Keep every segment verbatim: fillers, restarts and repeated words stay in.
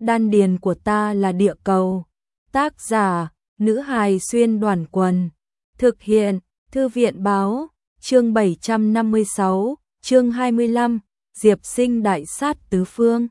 đan điền của ta là địa cầu. Tác giả, nữ hài xuyên đoàn quần. Thực hiện, thư viện báo, chương bảy trăm năm mươi sáu, chương hai mươi lăm, Diệp Sinh đại sát tứ phương.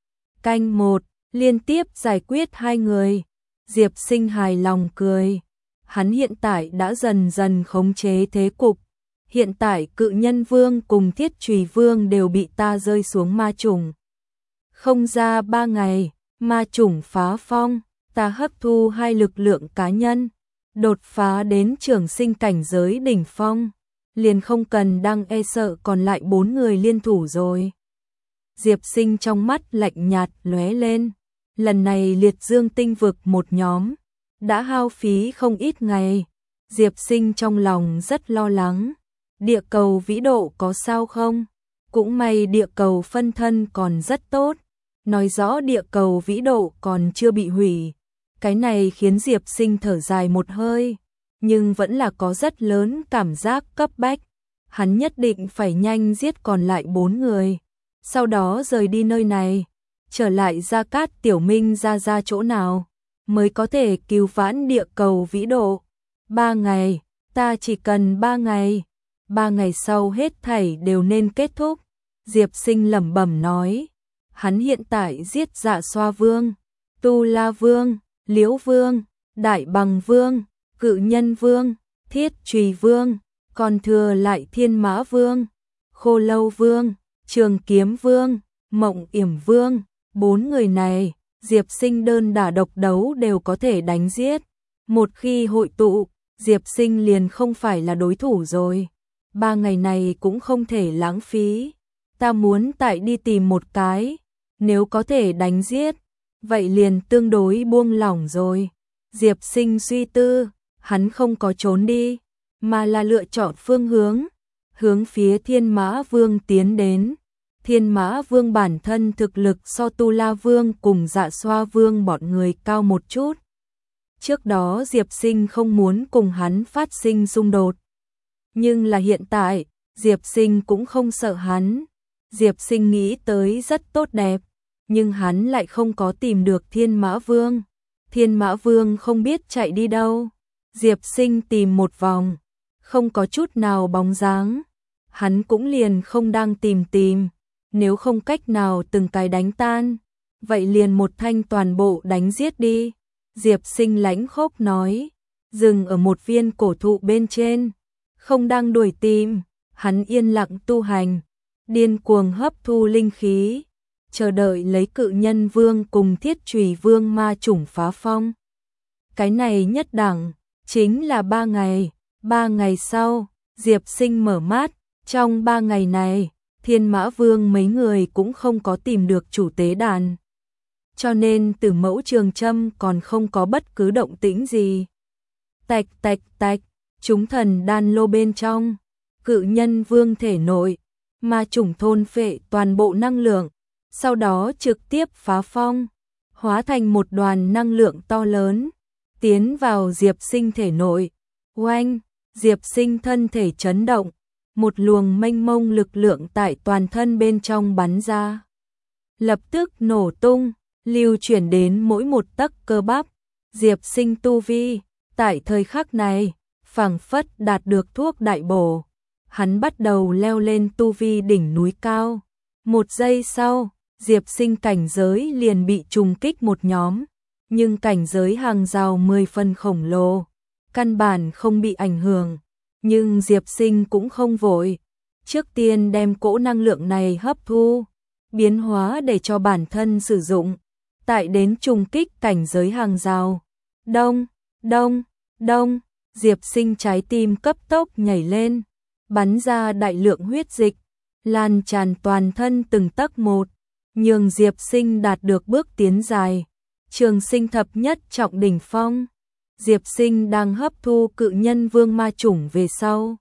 Canh một, liên tiếp giải quyết hai người. Diệp Sinh hài lòng cười. Hắn hiện tại đã dần dần khống chế thế cục. Hiện tại Cự Nhân Vương cùng Thiết Chùy Vương đều bị ta rơi xuống ma chủng. Không ra ba ngày, ma chủng phá phong, ta hấp thu hai lực lượng cá nhân, đột phá đến trường sinh cảnh giới đỉnh phong, liền không cần đang e sợ còn lại bốn người liên thủ rồi. Diệp Sinh trong mắt lạnh nhạt lóe lên, lần này liệt dương tinh vực một nhóm, đã hao phí không ít ngày. Diệp Sinh trong lòng rất lo lắng, địa cầu vĩ độ có sao không? Cũng may địa cầu phân thân còn rất tốt, nói rõ địa cầu vĩ độ còn chưa bị hủy. Cái này khiến Diệp Sinh thở dài một hơi, nhưng vẫn là có rất lớn cảm giác cấp bách. Hắn nhất định phải nhanh giết còn lại bốn người, sau đó rời đi nơi này, trở lại Gia Cát Tiểu Minh ra ra chỗ nào, mới có thể cứu vãn địa cầu vĩ độ. Ba ngày, ta chỉ cần ba ngày, ba ngày sau hết thảy đều nên kết thúc. Diệp Sinh lẩm bẩm nói, hắn hiện tại giết Dạ Xoa Vương, Tu La Vương, Liễu Vương, Đại Bằng Vương, Cự Nhân Vương, Thiết Chùy Vương, còn thừa lại Thiên Mã Vương, Khô Lâu Vương, Trường Kiếm Vương, Mộng Yểm Vương. Bốn người này, Diệp Sinh đơn đả độc đấu đều có thể đánh giết. Một khi hội tụ, Diệp Sinh liền không phải là đối thủ rồi. Ba ngày này cũng không thể lãng phí. Ta muốn tại đi tìm một cái, nếu có thể đánh giết, vậy liền tương đối buông lỏng rồi. Diệp Sinh suy tư, hắn không có trốn đi, mà là lựa chọn phương hướng, hướng phía Thiên Mã Vương tiến đến. Thiên Mã Vương bản thân thực lực so Tu La Vương cùng Dạ Xoa Vương bọn người cao một chút. Trước đó Diệp Sinh không muốn cùng hắn phát sinh xung đột. Nhưng là hiện tại, Diệp Sinh cũng không sợ hắn. Diệp Sinh nghĩ tới rất tốt đẹp, nhưng hắn lại không có tìm được Thiên Mã Vương. Thiên Mã Vương không biết chạy đi đâu. Diệp Sinh tìm một vòng, không có chút nào bóng dáng. Hắn cũng liền không đang tìm tìm, nếu không cách nào từng cái đánh tan, vậy liền một thanh toàn bộ đánh giết đi. Diệp Sinh lãnh khốc nói, dừng ở một viên cổ thụ bên trên, không đang đuổi tìm, hắn yên lặng tu hành, điên cuồng hấp thu linh khí, chờ đợi lấy Cự Nhân Vương cùng Thiết Chùy Vương ma chủng phá phong. Cái này nhất đẳng, chính là ba ngày. Ba ngày sau, Diệp Sinh mở mắt, trong ba ngày này, Thiên Mã Vương mấy người cũng không có tìm được chủ tế đàn. Cho nên Tử Mẫu Trường Châm còn không có bất cứ động tĩnh gì. Tạch tạch tạch, chúng thần đan lô bên trong, Cự Nhân Vương thể nội, ma chủng thôn phệ toàn bộ năng lượng, sau đó trực tiếp phá phong, hóa thành một đoàn năng lượng to lớn, tiến vào Diệp Sinh thể nội. Oanh, Diệp Sinh thân thể chấn động, một luồng mênh mông lực lượng tại toàn thân bên trong bắn ra, lập tức nổ tung, lưu chuyển đến mỗi một tấc cơ bắp. Diệp Sinh tu vi, tại thời khắc này, phảng phất đạt được thuốc đại bổ. Hắn bắt đầu leo lên tu vi đỉnh núi cao. Một giây sau, Diệp Sinh cảnh giới liền bị trùng kích một nhóm, nhưng cảnh giới hàng rào mười phần khổng lồ, căn bản không bị ảnh hưởng. Nhưng Diệp Sinh cũng không vội, trước tiên đem cỗ năng lượng này hấp thu, biến hóa để cho bản thân sử dụng, tại đến trùng kích cảnh giới hàng rào. Đông, đông, đông, Diệp Sinh trái tim cấp tốc nhảy lên, bắn ra đại lượng huyết dịch, lan tràn toàn thân từng tấc một, nhường Diệp Sinh đạt được bước tiến dài, trường sinh thập nhất trọng đỉnh phong. Diệp Sinh đang hấp thu Cự Nhân Vương ma chủng về sau,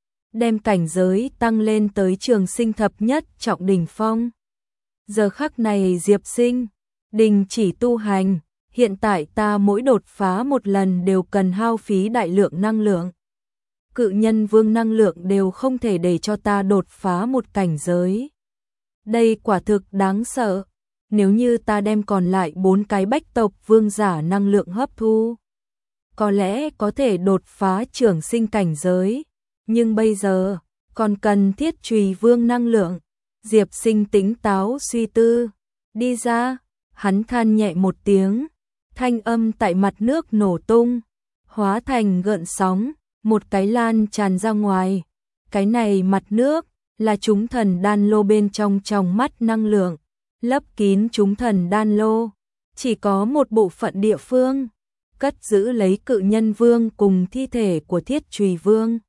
đem cảnh giới tăng lên tới trường sinh thập nhất trọng đỉnh phong. Giờ khắc này Diệp Sinh đình chỉ tu hành, hiện tại ta mỗi đột phá một lần đều cần hao phí đại lượng năng lượng. Cự Nhân Vương năng lượng đều không thể để cho ta đột phá một cảnh giới. Đây quả thực đáng sợ. nếu như ta đem còn lại bốn cái bách tộc vương giả năng lượng hấp thu, có lẽ có thể đột phá trường sinh cảnh giới, nhưng bây giờ còn cần thiết trùy vương năng lượng. Diệp Sinh tỉnh táo suy tư, đi ra, hắn than nhẹ một tiếng, thanh âm tại mặt nước nổ tung, hóa thành gợn sóng, một cái lan tràn ra ngoài. Cái này mặt nước là chúng thần đan lô bên trong trong mắt năng lượng, lấp kín chúng thần đan lô, chỉ có một bộ phận địa phương cất giữ lấy cự nhân vương cùng thi thể của Thiết Trùy Vương.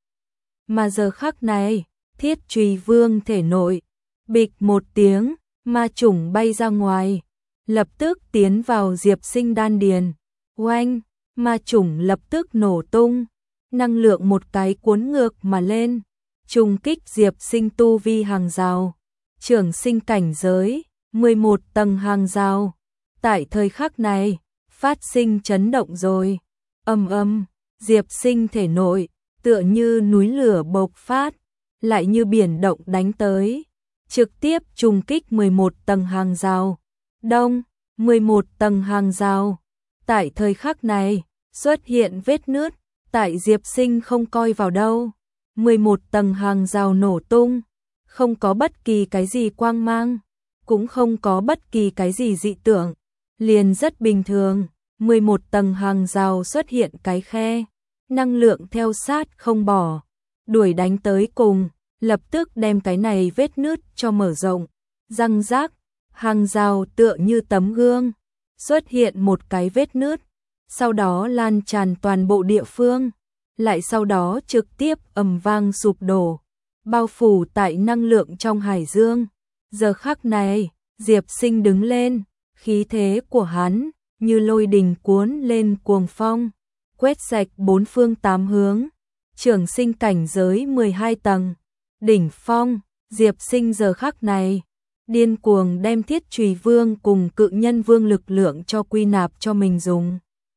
Mà giờ khắc này, Thiết Trùy Vương thể nội, bịch một tiếng, ma chủng bay ra ngoài, lập tức tiến vào Diệp Sinh đan điền. Oanh, ma chủng lập tức nổ tung, năng lượng một cái cuốn ngược mà lên, trùng kích Diệp Sinh tu vi hàng rào, trường sinh cảnh giới, mười một tầng hàng rào. Tại thời khắc này, phát sinh chấn động rồi. Ầm ầm, Diệp Sinh thể nội, tựa như núi lửa bộc phát, lại như biển động đánh tới, trực tiếp trùng kích mười một tầng hàng rào. Đông, mười một tầng hàng rào. Tại thời khắc này, xuất hiện vết nứt, tại Diệp Sinh không coi vào đâu. mười một tầng hàng rào nổ tung, không có bất kỳ cái gì quang mang, cũng không có bất kỳ cái gì dị tượng, liền rất bình thường. mười một tầng hàng rào xuất hiện cái khe, năng lượng theo sát không bỏ, đuổi đánh tới cùng, lập tức đem cái này vết nứt cho mở rộng. Răng rác, hàng rào tựa như tấm gương, xuất hiện một cái vết nứt, sau đó lan tràn toàn bộ địa phương, lại sau đó trực tiếp ầm vang sụp đổ, bao phủ tại năng lượng trong hải dương. Giờ khắc này, Diệp Sinh đứng lên, khí thế của hắn như lôi đình cuốn lên cuồng phong, quét sạch bốn phương tám hướng. Trường sinh cảnh giới mười hai tầng, đỉnh phong. Diệp Sinh giờ khắc này điên cuồng đem Thiết Trùy Vương cùng cự nhân vương lực lượng cho quy nạp cho mình dùng.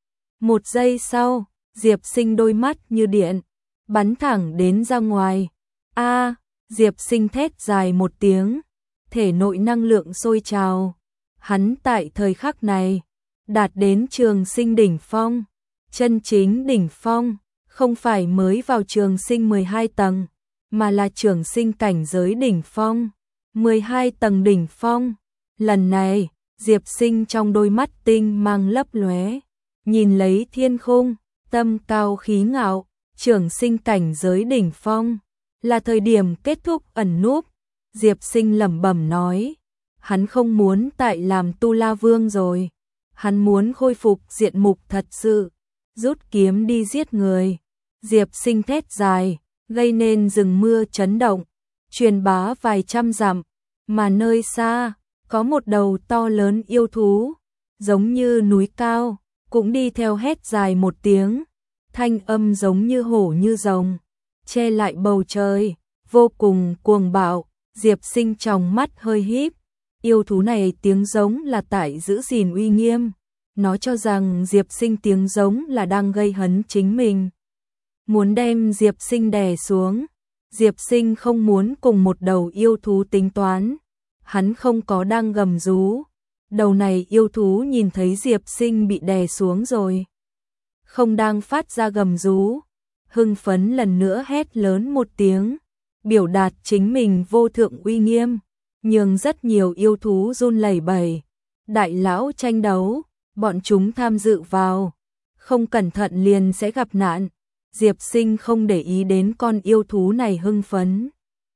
Một giây sau, Diệp Sinh đôi mắt như điện, bắn thẳng đến ra ngoài. A, Diệp Sinh thét dài một tiếng, thể nội năng lượng sôi trào. Hắn tại thời khắc này đạt đến trường sinh đỉnh phong, chân chính đỉnh phong, không phải mới vào trường sinh mười hai tầng, mà là trường sinh cảnh giới đỉnh phong, mười hai tầng đỉnh phong. Lần này, Diệp Sinh trong đôi mắt tinh mang lấp lóe, nhìn lấy thiên khung, tâm cao khí ngạo. Trường sinh cảnh giới đỉnh phong là thời điểm kết thúc ẩn núp. Diệp Sinh lẩm bẩm nói, hắn không muốn tại làm Tu La Vương rồi, hắn muốn khôi phục diện mục thật sự, rút kiếm đi giết người. Diệp Sinh thét dài, gây nên rừng mưa chấn động, truyền bá vài trăm dặm, mà nơi xa có một đầu to lớn yêu thú, giống như núi cao, cũng đi theo hét dài một tiếng, thanh âm giống như hổ như rồng, che lại bầu trời, vô cùng cuồng bạo. Diệp Sinh trong mắt hơi híp, yêu thú này tiếng giống là tại giữ gìn uy nghiêm, nó cho rằng Diệp Sinh tiếng giống là đang gây hấn chính mình, muốn đem Diệp Sinh đè xuống. Diệp Sinh không muốn cùng một đầu yêu thú tính toán, hắn không có đang gầm rú. Đầu này yêu thú nhìn thấy Diệp Sinh bị đè xuống rồi, không đang phát ra gầm rú, hưng phấn lần nữa hét lớn một tiếng, biểu đạt chính mình vô thượng uy nghiêm, nhưng rất nhiều yêu thú run lẩy bẩy. Đại lão tranh đấu, bọn chúng tham dự vào, không cẩn thận liền sẽ gặp nạn. Diệp Sinh không để ý đến con yêu thú này hưng phấn.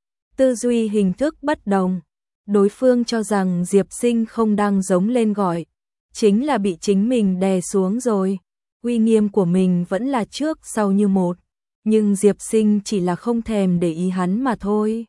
Tư duy hình thức bất đồng, đối phương cho rằng Diệp Sinh không đang giống lên gọi, chính là bị chính mình đè xuống rồi. Uy nghiêm của mình vẫn là trước sau như một, nhưng Diệp Sinh chỉ là không thèm để ý hắn mà thôi.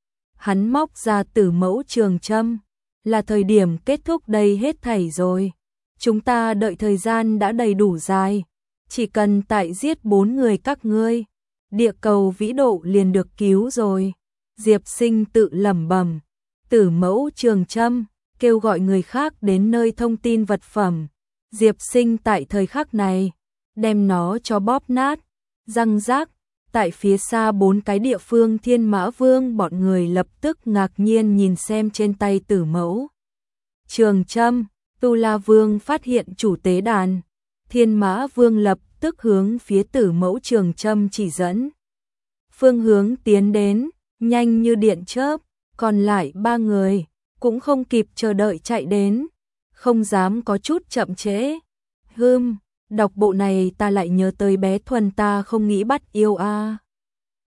Hắn móc ra Tử Mẫu trường châm, là thời điểm kết thúc đây hết thảy rồi. Chúng ta đợi thời gian đã đầy đủ dài, chỉ cần tại giết bốn người các ngươi, địa cầu vĩ độ liền được cứu rồi. Diệp Sinh tự lẩm bẩm, Tử Mẫu trường châm, kêu gọi người khác đến nơi thông tin vật phẩm. Diệp Sinh tại thời khắc này, đem nó cho bóp nát, răng rác. Tại phía xa bốn cái địa phương Thiên Mã Vương bọn người lập tức ngạc nhiên nhìn xem trên tay Tử Mẫu Trường Châm, Tu La Vương phát hiện chủ tế đàn. Thiên Mã Vương lập tức hướng phía Tử Mẫu Trường Châm chỉ dẫn. Phương hướng tiến đến, nhanh như điện chớp, còn lại ba người cũng không kịp chờ đợi chạy đến, không dám có chút chậm trễ. Hừm, đọc bộ này ta lại nhớ tới bé Thuần ta không nghĩ bắt yêu a. À.